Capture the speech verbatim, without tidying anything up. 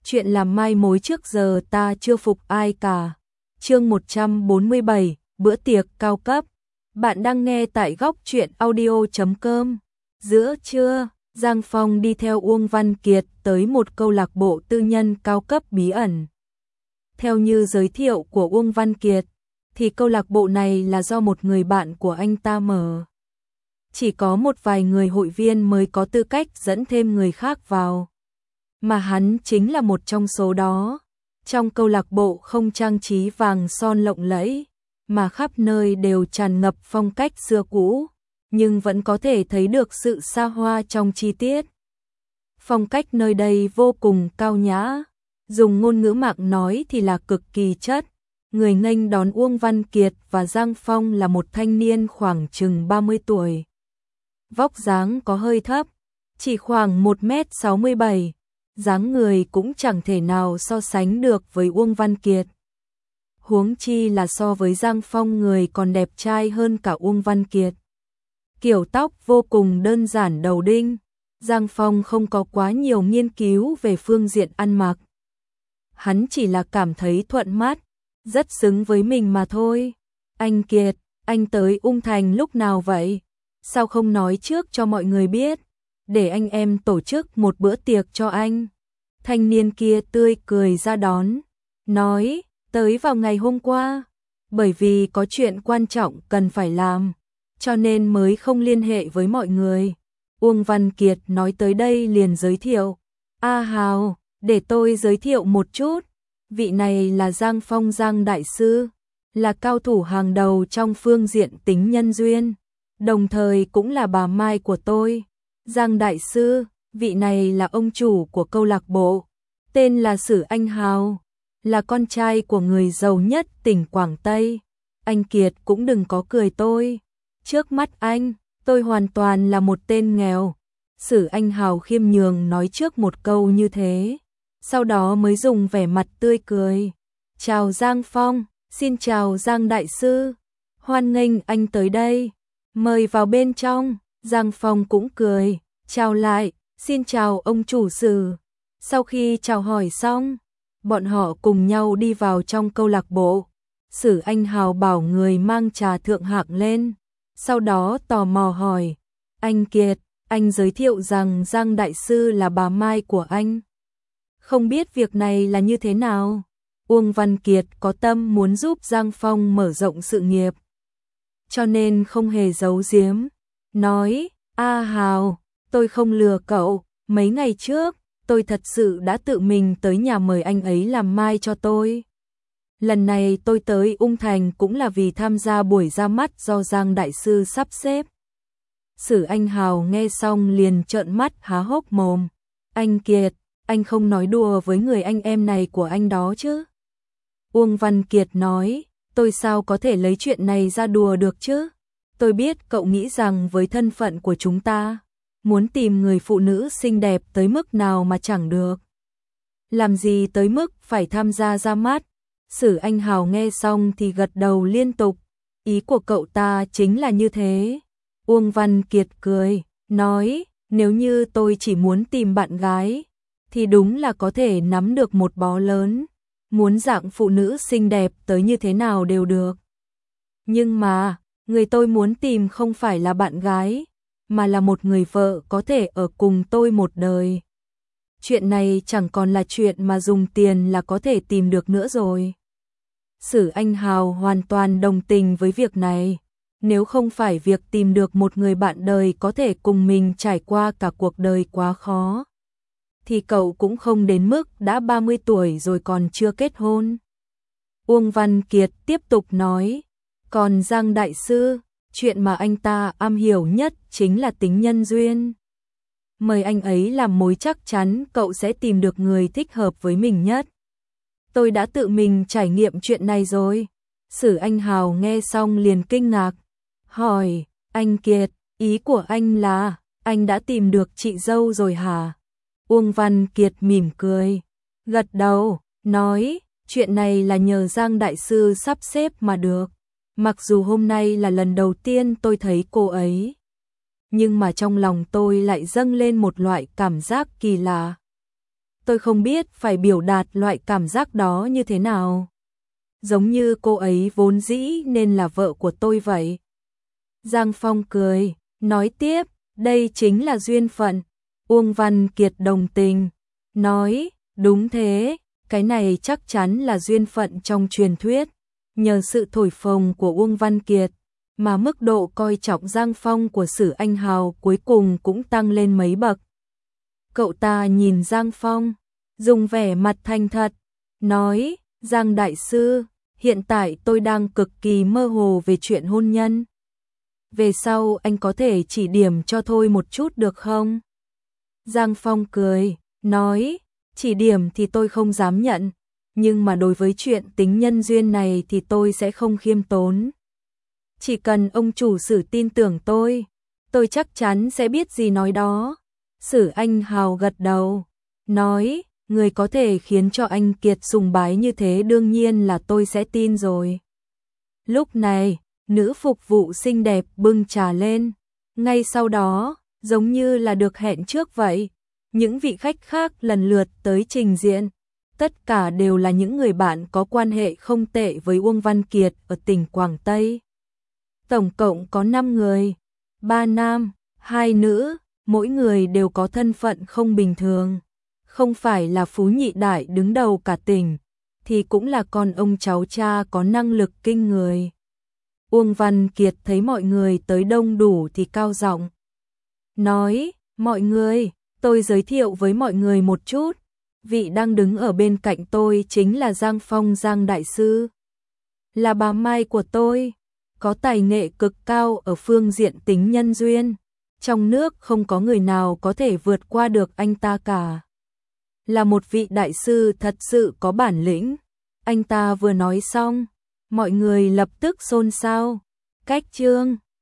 chuyện làm mai mối trước giờ ta chưa phục ai cả. Chương một trăm bốn mươi bảy, bữa tiệc cao cấp. Bạn đang nghe tại góc truyện audio chấm com. Giữa trưa, Giang Phong đi theo Uông Văn Kiệt tới một câu lạc bộ tư nhân cao cấp bí ẩn. Theo như giới thiệu của Uông Văn Kiệt, thì câu lạc bộ này là do một người bạn của anh ta mở. Chỉ có một vài người hội viên mới có tư cách dẫn thêm người khác vào. Mà hắn chính là một trong số đó. Trong câu lạc bộ không trang trí vàng son lộng lẫy, mà khắp nơi đều tràn ngập phong cách xưa cũ, nhưng vẫn có thể thấy được sự xa hoa trong chi tiết. Phong cách nơi đây vô cùng cao nhã, dùng ngôn ngữ mạng nói thì là cực kỳ chất. Người nghênh đón Uông Văn Kiệt và Giang Phong là một thanh niên khoảng chừng ba mươi tuổi. Vóc dáng có hơi thấp, chỉ khoảng một mét sáu mươi bảy, dáng người cũng chẳng thể nào so sánh được với Uông Văn Kiệt. Huống chi là so với Giang Phong người còn đẹp trai hơn cả Uông Văn Kiệt. Kiểu tóc vô cùng đơn giản đầu đinh, Giang Phong không có quá nhiều nghiên cứu về phương diện ăn mặc. Hắn chỉ là cảm thấy thuận mắt, rất xứng với mình mà thôi. Anh Kiệt, anh tới Ung Thành lúc nào vậy? Sao không nói trước cho mọi người biết, để anh em tổ chức một bữa tiệc cho anh. Thanh niên kia tươi cười ra đón, nói, tới vào ngày hôm qua, bởi vì có chuyện quan trọng cần phải làm, cho nên mới không liên hệ với mọi người. Uông Văn Kiệt nói tới đây liền giới thiệu, A Hào, để tôi giới thiệu một chút, vị này là Giang Phong Giang Đại Sư, là cao thủ hàng đầu trong phương diện tính nhân duyên, đồng thời cũng là bà Mai của tôi. Giang Đại Sư, vị này là ông chủ của câu lạc bộ, tên là Sử Anh Hào, là con trai của người giàu nhất tỉnh Quảng Tây. Anh Kiệt cũng đừng có cười tôi, trước mắt anh, tôi hoàn toàn là một tên nghèo. Sử Anh Hào khiêm nhường nói trước một câu như thế, sau đó mới dùng vẻ mặt tươi cười. Chào Giang Phong, xin chào Giang Đại Sư, hoan nghênh anh tới đây, mời vào bên trong. Giang Phong cũng cười, chào lại, xin chào ông chủ Sử. Sau khi chào hỏi xong, bọn họ cùng nhau đi vào trong câu lạc bộ. Sử Anh Hào bảo người mang trà thượng hạng lên, sau đó tò mò hỏi, anh Kiệt, anh giới thiệu rằng Giang Đại Sư là bà Mai của anh. Không biết việc này là như thế nào? Uông Văn Kiệt có tâm muốn giúp Giang Phong mở rộng sự nghiệp, cho nên không hề giấu giếm, nói, A Hào, tôi không lừa cậu, mấy ngày trước, tôi thật sự đã tự mình tới nhà mời anh ấy làm mai cho tôi. Lần này tôi tới Ung Thành cũng là vì tham gia buổi ra mắt do Giang Đại Sư sắp xếp. Sử Anh Hào nghe xong liền trợn mắt há hốc mồm. Anh Kiệt, anh không nói đùa với người anh em này của anh đó chứ? Uông Văn Kiệt nói, tôi sao có thể lấy chuyện này ra đùa được chứ? Tôi biết cậu nghĩ rằng với thân phận của chúng ta, muốn tìm người phụ nữ xinh đẹp tới mức nào mà chẳng được. Làm gì tới mức phải tham gia ra mắt. Sử Anh Hào nghe xong thì gật đầu liên tục. Ý của cậu ta chính là như thế. Uông Văn Kiệt cười, nói, nếu như tôi chỉ muốn tìm bạn gái, thì đúng là có thể nắm được một bó lớn. Muốn dạng phụ nữ xinh đẹp tới như thế nào đều được. Nhưng mà, người tôi muốn tìm không phải là bạn gái, mà là một người vợ có thể ở cùng tôi một đời. Chuyện này chẳng còn là chuyện mà dùng tiền là có thể tìm được nữa rồi. Sử Anh Hào hoàn toàn đồng tình với việc này. Nếu không phải việc tìm được một người bạn đời có thể cùng mình trải qua cả cuộc đời quá khó, thì cậu cũng không đến mức đã ba mươi tuổi rồi còn chưa kết hôn. Uông Văn Kiệt tiếp tục nói, còn Giang Đại Sư, chuyện mà anh ta am hiểu nhất chính là tính nhân duyên. Mời anh ấy làm mối chắc chắn cậu sẽ tìm được người thích hợp với mình nhất. Tôi đã tự mình trải nghiệm chuyện này rồi. Sử Anh Hào nghe xong liền kinh ngạc, hỏi, anh Kiệt, ý của anh là, anh đã tìm được chị dâu rồi hả? Uông Văn Kiệt mỉm cười, gật đầu, nói, chuyện này là nhờ Giang Đại Sư sắp xếp mà được. Mặc dù hôm nay là lần đầu tiên tôi thấy cô ấy, nhưng mà trong lòng tôi lại dâng lên một loại cảm giác kỳ lạ. tôi không biết phải biểu đạt loại cảm giác đó như thế nào. Giống như cô ấy vốn dĩ nên là vợ của tôi vậy. Giang Phong cười, nói tiếp, đây chính là duyên phận. Uông Văn Kiệt đồng tình, nói, đúng thế, cái này chắc chắn là duyên phận trong truyền thuyết. Nhờ sự thổi phồng của Uông Văn Kiệt, mà mức độ coi trọng Giang Phong của Sử Anh Hào cuối cùng cũng tăng lên mấy bậc. Cậu ta nhìn Giang Phong, dùng vẻ mặt thành thật, nói, Giang Đại Sư, hiện tại tôi đang cực kỳ mơ hồ về chuyện hôn nhân. Về sau anh có thể chỉ điểm cho tôi một chút được không? Giang Phong cười, nói, chỉ điểm thì tôi không dám nhận, nhưng mà đối với chuyện tính nhân duyên này thì tôi sẽ không khiêm tốn. Chỉ cần ông chủ Sử tin tưởng tôi, tôi chắc chắn sẽ biết gì nói đó. Sử Anh Hào gật đầu, nói, người có thể khiến cho anh Kiệt sùng bái như thế đương nhiên là tôi sẽ tin rồi. Lúc này, nữ phục vụ xinh đẹp bưng trà lên. Ngay sau đó, giống như là được hẹn trước vậy, những vị khách khác lần lượt tới trình diện. Tất cả đều là những người bạn có quan hệ không tệ với Uông Văn Kiệt ở tỉnh Quảng Tây. Tổng cộng có năm người, ba nam, hai nữ, mỗi người đều có thân phận không bình thường. Không phải là phú nhị đại đứng đầu cả tỉnh, thì cũng là con ông cháu cha có năng lực kinh người. Uông Văn Kiệt thấy mọi người tới đông đủ thì cao giọng, nói, mọi người, tôi giới thiệu với mọi người một chút. Vị đang đứng ở bên cạnh tôi chính là Giang Phong Giang Đại Sư. Là bà Mai của tôi, có tài nghệ cực cao ở phương diện tính nhân duyên. Trong nước không có người nào có thể vượt qua được anh ta cả. Là một vị đại sư thật sự có bản lĩnh. Anh ta vừa nói xong, mọi người lập tức xôn xao. Cách chương